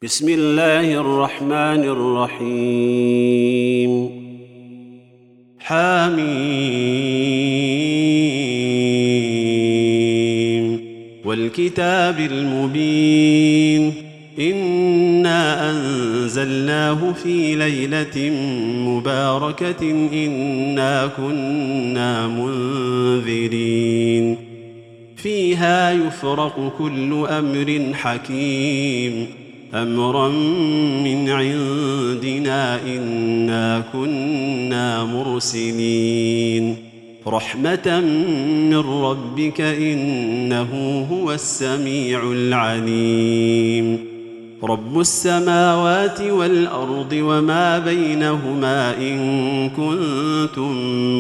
بسم الله الرحمن الرحيم حميم والكتاب المبين إنا أنزلناه في ليلة مباركة إنا كنا منذرين فيها يفرق كل أمر حكيم أمرا من عندنا إنا كنا مرسلين رحمة من ربك إنه هو السميع العليم رب السماوات والأرض وما بينهما إن كنتم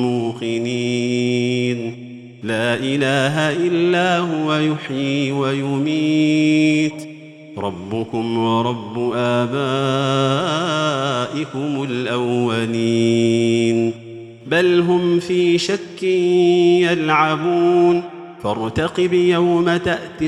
موقنين لا إله إلا هو يحيي ويميت ربكم ورب آبائكم الأولين بل هم في شك يلعبون فارتقب يوم تأتي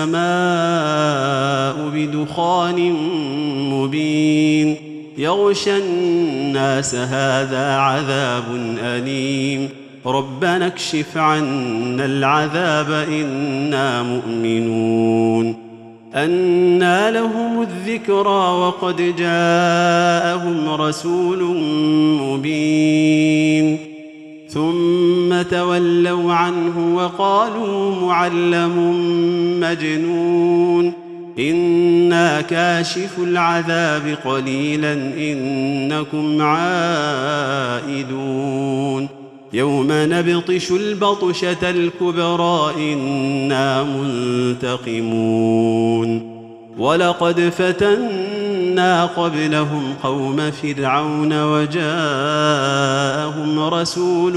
السماء بدخان مبين يغشى الناس هذا عذاب أليم ربنا اكشف عنا العذاب إنا مؤمنون أنى لهم الذكرى وقد جاءهم رسول مبين ثم تولوا عنه وقالوا معلم مجنون إنا كاشف العذاب قليلا إنكم عائدون يوم نبطش البطشة الكبرى إنا منتقمون ولقد فتنا قبلهم قوم فرعون وجاءهم رسول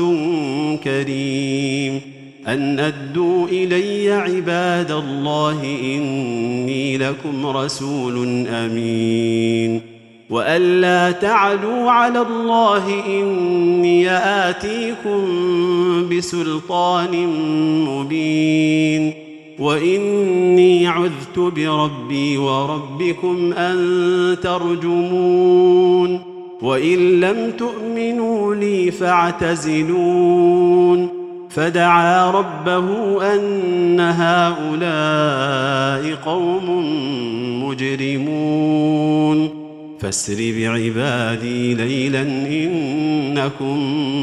كريم أن أدوا إلي عباد الله إني لكم رسول أمين وأن لا تعلوا على الله إني آتيكم بسلطان مبين وإني عذت بربي وربكم أن ترجمون وإن لم تؤمنوا لي فاعتزلون فدعا ربه أن هؤلاء قوم مجرمون فاسر بعبادي ليلا إنكم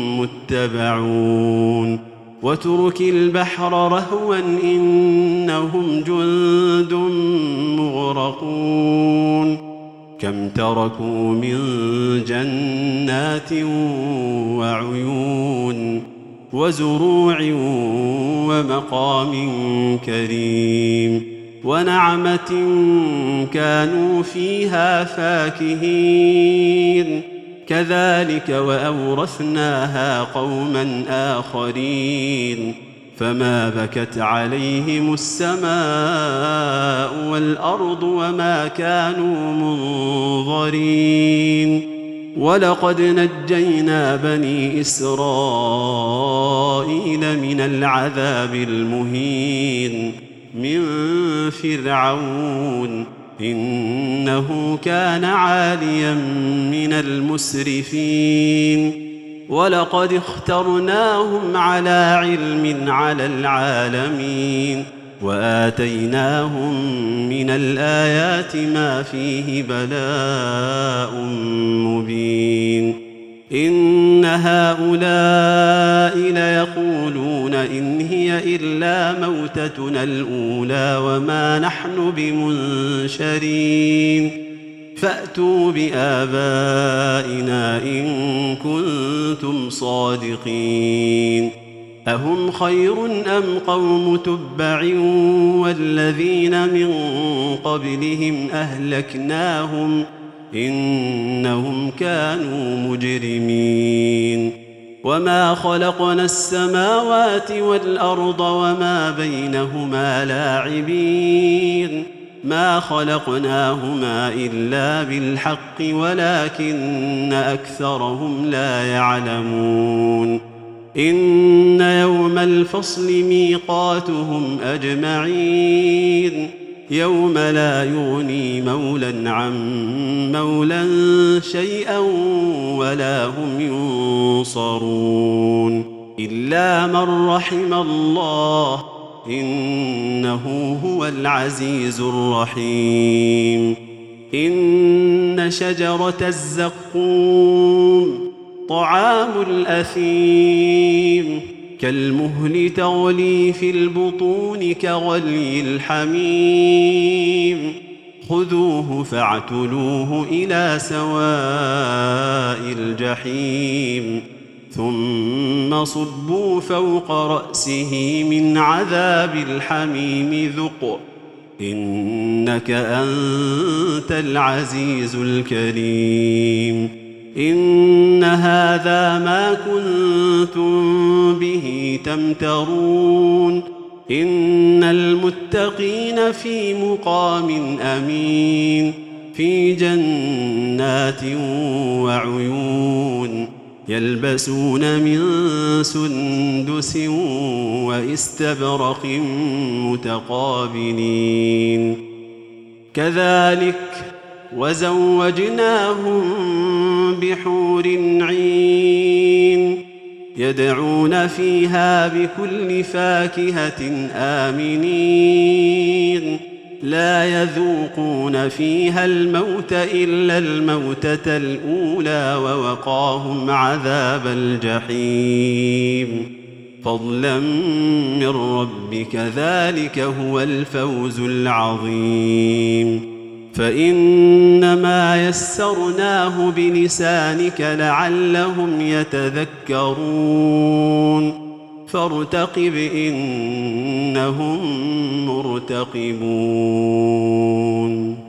متبعون واترك البحر رهوا إنهم جند مغرقون كم تركوا من جنات وعيون وزروع ومقام كريم ونعمة كانوا فيها فاكهين كذلك وأورثناها قوما آخرين فما بكت عليهم السماء والأرض وما كانوا منظرين ولقد نجينا بني إسرائيل من العذاب المهين من فرعون إنه كان عاليا من المسرفين ولقد اخترناهم على علم على العالمين وآتيناهم من الآيات ما فيه بلاء مبين إن هؤلاء ليقولون إن هي إلا موتتنا الأولى وما نحن بمنشرين فأتوا بآبائنا إن كنتم صادقين أهم خير أم قوم تبع والذين من قبلهم أهلكناهم إنهم كانوا مجرمين وما خلقنا السماوات والأرض وما بينهما لاعبين ما خلقناهما إلا بالحق ولكن أكثرهم لا يعلمون إن يوم الفصل ميقاتهم أجمعين يوم لا يغني مولى عن مولى شيئا ولا هم ينصرون إلا من رحم الله إنه هو العزيز الرحيم إن شجرة الزقوم طعام الأثيم كالمهل تغلي في البطون كغلي الحميم خذوه فاعتلوه إلى سواء الجحيم ثم صبوا فوق رأسه من عذاب الحميم ذق إنك أنت العزيز الكريم إن هذا ما كنتم به تمترون إن المتقين في مقام أمين في جنات وعيون يلبسون من سندس واستبرق متقابلين كذلك وزوجناهم بحور عين يدعون فيها بكل فاكهة آمنين لا يذوقون فيها الموت إلا الموتة الأولى ووقاهم عذاب الجحيم فضلا من ربك ذلك هو الفوز العظيم فإنما يسرناه بلسانك لعلهم يتذكرون فارتقب إنهم مرتقبون